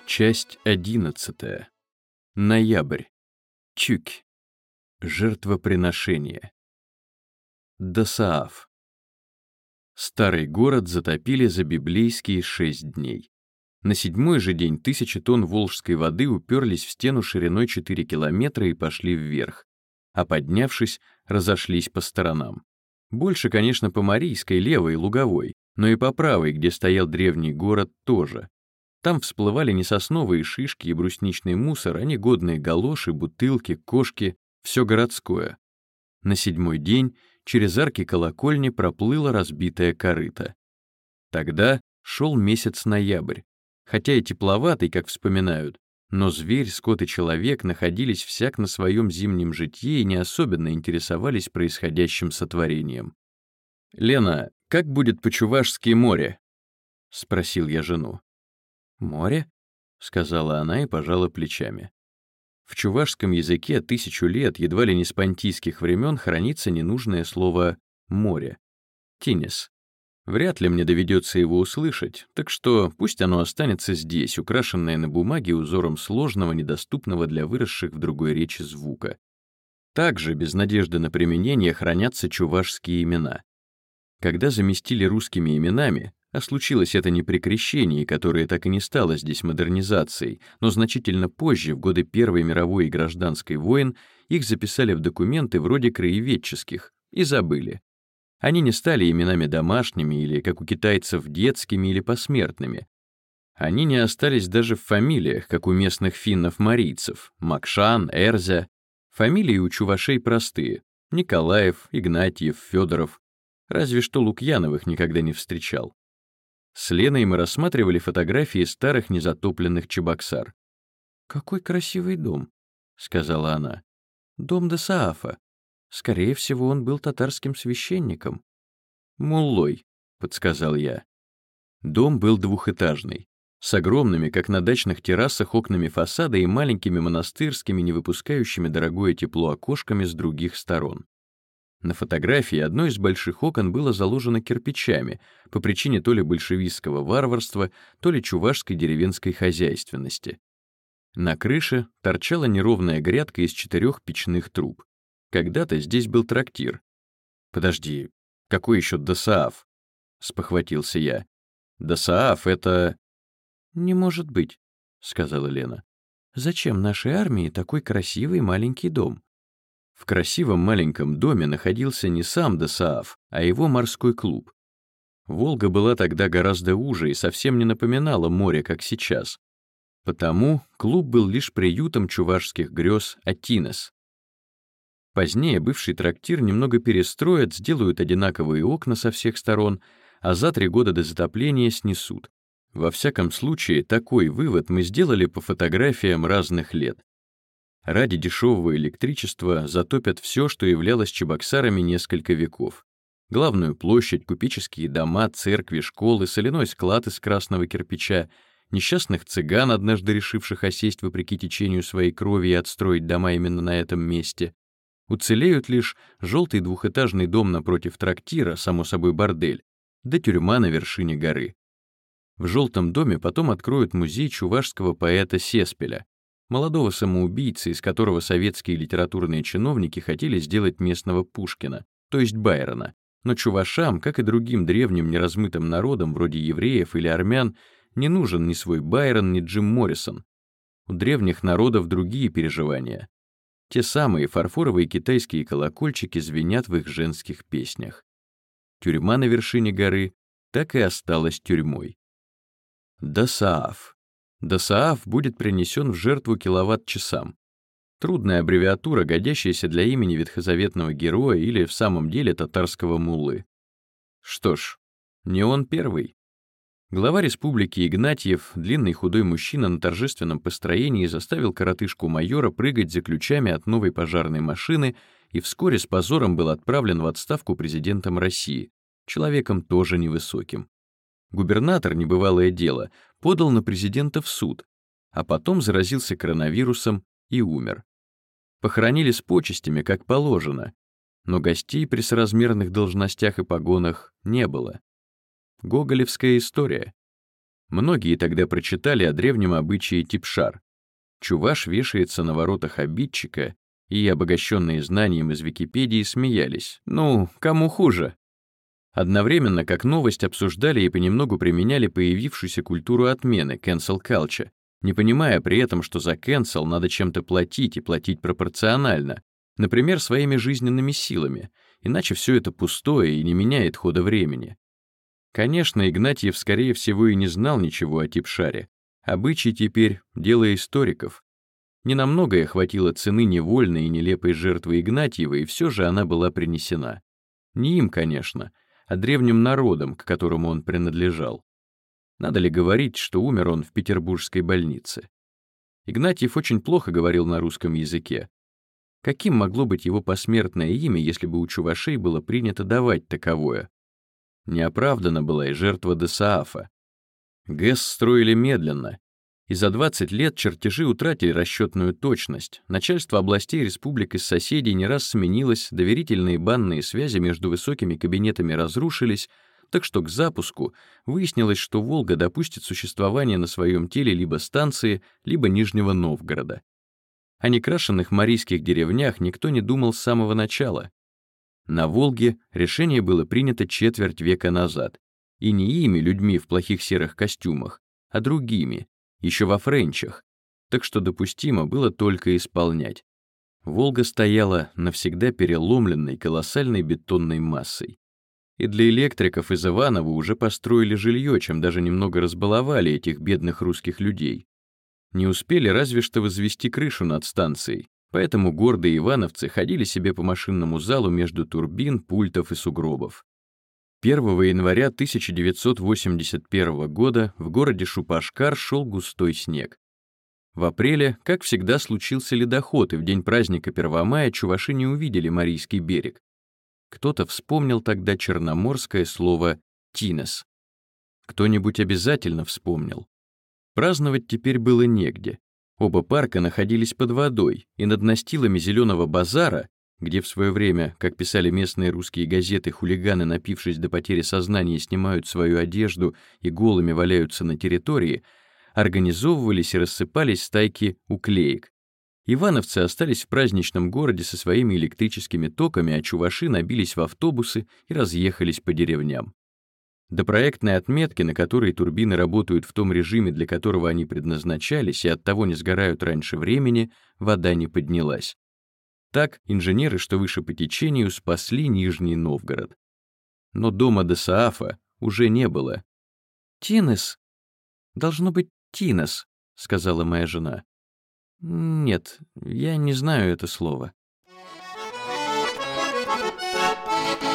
Часть 11. Ноябрь. Чук. Жертвоприношение. Досааф. Старый город затопили за библейские 6 дней. На 7-й же день 1000 тонн волжской воды уперлись в стену шириной 4 километра и пошли вверх, а поднявшись, разошлись по сторонам. Больше, конечно, по Марийской, левой и Луговой, но и по правой, где стоял древний город, тоже. Там всплывали не сосновые шишки и брусничный мусор, а негодные галоши, бутылки, кошки, все городское. На 7-й день через арки колокольни проплыло разбитое корыто. Тогда шел месяц ноябрь, хотя и тепловатый, как вспоминают, но зверь, скот и человек находились всяк на своем зимнем житье и не особенно интересовались происходящим сотворением. «Лена, как будет по-чувашски море?» — спросил я жену. «Море?» — сказала она и пожала плечами. В чувашском языке 1000 лет, едва ли не с понтийских времен, хранится ненужное слово «море» — «тинес». Вряд ли мне доведется его услышать, так что пусть оно останется здесь, украшенное на бумаге узором сложного, недоступного для выросших в другой речи звука. Также, без надежды на применение, хранятся чувашские имена. Когда заместили русскими именами, а случилось это не при крещении, которое так и не стало здесь модернизацией, но значительно позже, в годы Первой мировой и Гражданской войн, их записали в документы вроде краеведческих и забыли. Они не стали именами домашними или, как у китайцев, детскими или посмертными. Они не остались даже в фамилиях, как у местных финнов-марийцев — Макшан, Эрзя. Фамилии у чувашей простые — Николаев, Игнатьев, Федоров. Разве что Лукьяновых никогда не встречал. С Леной мы рассматривали фотографии старых незатопленных Чебоксар. «Какой красивый дом», — сказала она. «Дом Досаафа. Скорее всего, он был татарским священником». «Муллой», — подсказал я. Дом был двухэтажный, с огромными, как на дачных террасах, окнами фасада и маленькими монастырскими, не выпускающими дорогое тепло окошками с других сторон. На фотографии одно из больших окон было заложено кирпичами по причине то ли большевистского варварства, то ли чувашской деревенской хозяйственности. На крыше торчала неровная грядка из 4 печных труб. Когда-то здесь был трактир. «Подожди, какой еще Досааф?» — спохватился я. «Досааф — это...» «Не может быть», — сказала Лена. «Зачем нашей армии такой красивый маленький дом?» В красивом маленьком доме находился не сам Досааф, а его морской клуб. Волга была тогда гораздо уже и совсем не напоминала море, как сейчас. Потому клуб был лишь приютом чувашских грез Атинес. Позднее бывший трактир немного перестроят, сделают одинаковые окна со всех сторон, а за 3 года до затопления снесут. Во всяком случае, такой вывод мы сделали по фотографиям разных лет. Ради дешевого электричества затопят все, что являлось Чебоксарами несколько веков. Главную площадь, купеческие дома, церкви, школы, соляной склад из красного кирпича, несчастных цыган, однажды решивших осесть вопреки течению своей крови и отстроить дома именно на этом месте. Уцелеют лишь желтый двухэтажный дом напротив трактира, само собой бордель, да тюрьма на вершине горы. В желтом доме потом откроют музей чувашского поэта Сеспеля, молодого самоубийцы, из которого советские литературные чиновники хотели сделать местного Пушкина, то есть Байрона. Но чувашам, как и другим древним неразмытым народам, вроде евреев или армян, не нужен ни свой Байрон, ни Джим Моррисон. У древних народов другие переживания. Те самые фарфоровые китайские колокольчики звенят в их женских песнях. Тюрьма на вершине горы так и осталась тюрьмой. Досааф. Досааф будет принесен в жертву киловатт-часам. Трудная аббревиатура, годящаяся для имени ветхозаветного героя или в самом деле татарского муллы. Что ж, не он первый. Глава республики Игнатьев, длинный худой мужчина на торжественном построении, заставил коротышку-майора прыгать за ключами от новой пожарной машины и вскоре с позором был отправлен в отставку президентом России, человеком тоже невысоким. Губернатор, небывалое дело, подал на президента в суд, а потом заразился коронавирусом и умер. Похоронили с почестями, как положено, но гостей при соразмерных должностях и погонах не было. Гоголевская история. Многие тогда прочитали о древнем обычае типшар. Чуваш вешается на воротах обидчика, и обогащенные знанием из Википедии смеялись. Ну, кому хуже? Одновременно, как новость, обсуждали и понемногу применяли появившуюся культуру отмены, cancel culture, не понимая при этом, что за cancel надо чем-то платить и платить пропорционально, например, своими жизненными силами, иначе все это пустое и не меняет хода времени. Конечно, Игнатьев, скорее всего, и не знал ничего о типшаре. Обычай теперь — дело историков. Не на многое хватило цены невольной и нелепой жертвы Игнатьева, и все же она была принесена. Не им, конечно, а древним народом, к которому он принадлежал. Надо ли говорить, что умер он в петербургской больнице? Игнатьев очень плохо говорил на русском языке. Каким могло быть его посмертное имя, если бы у чувашей было принято давать таковое? Неоправдана была и жертва Досаафа. ГЭС строили медленно, и за 20 лет чертежи утратили расчетную точность, начальство областей республик из соседей не раз сменилось, доверительные банные связи между высокими кабинетами разрушились, так что к запуску выяснилось, что «Волга» допустит существование на своем теле либо станции, либо Нижнего Новгорода. О некрашенных марийских деревнях никто не думал с самого начала. На Волге решение было принято четверть века назад, и не ими, людьми в плохих серых костюмах, а другими, еще во френчах, так что допустимо было только исполнять. Волга стояла навсегда переломленной колоссальной бетонной массой. И для электриков из Иваново уже построили жилье, чем даже немного разбаловали этих бедных русских людей. Не успели разве что возвести крышу над станцией, поэтому гордые ивановцы ходили себе по машинному залу между турбин, пультов и сугробов. 1 января 1981 года в городе Шупашкар шел густой снег. В апреле, как всегда, случился ледоход, и в день праздника 1 мая чуваши не увидели Марийский берег. Кто-то вспомнил тогда черноморское слово «тинес». Кто-нибудь обязательно вспомнил. Праздновать теперь было негде. Оба парка находились под водой, и над настилами Зеленого базара, где в свое время, как писали местные русские газеты, хулиганы, напившись до потери сознания, снимают свою одежду и голыми валяются на территории, организовывались и рассыпались стайки уклеек. Ивановцы остались в праздничном городе со своими электрическими токами, а чуваши набились в автобусы и разъехались по деревням. До проектной отметки, на которой турбины работают в том режиме, для которого они предназначались, и оттого не сгорают раньше времени, вода не поднялась. Так инженеры, что выше по течению, спасли Нижний Новгород. Но дома Досаафа уже не было. «Тинес. Должно быть Тинес», — сказала моя жена. «Нет, я не знаю это слово».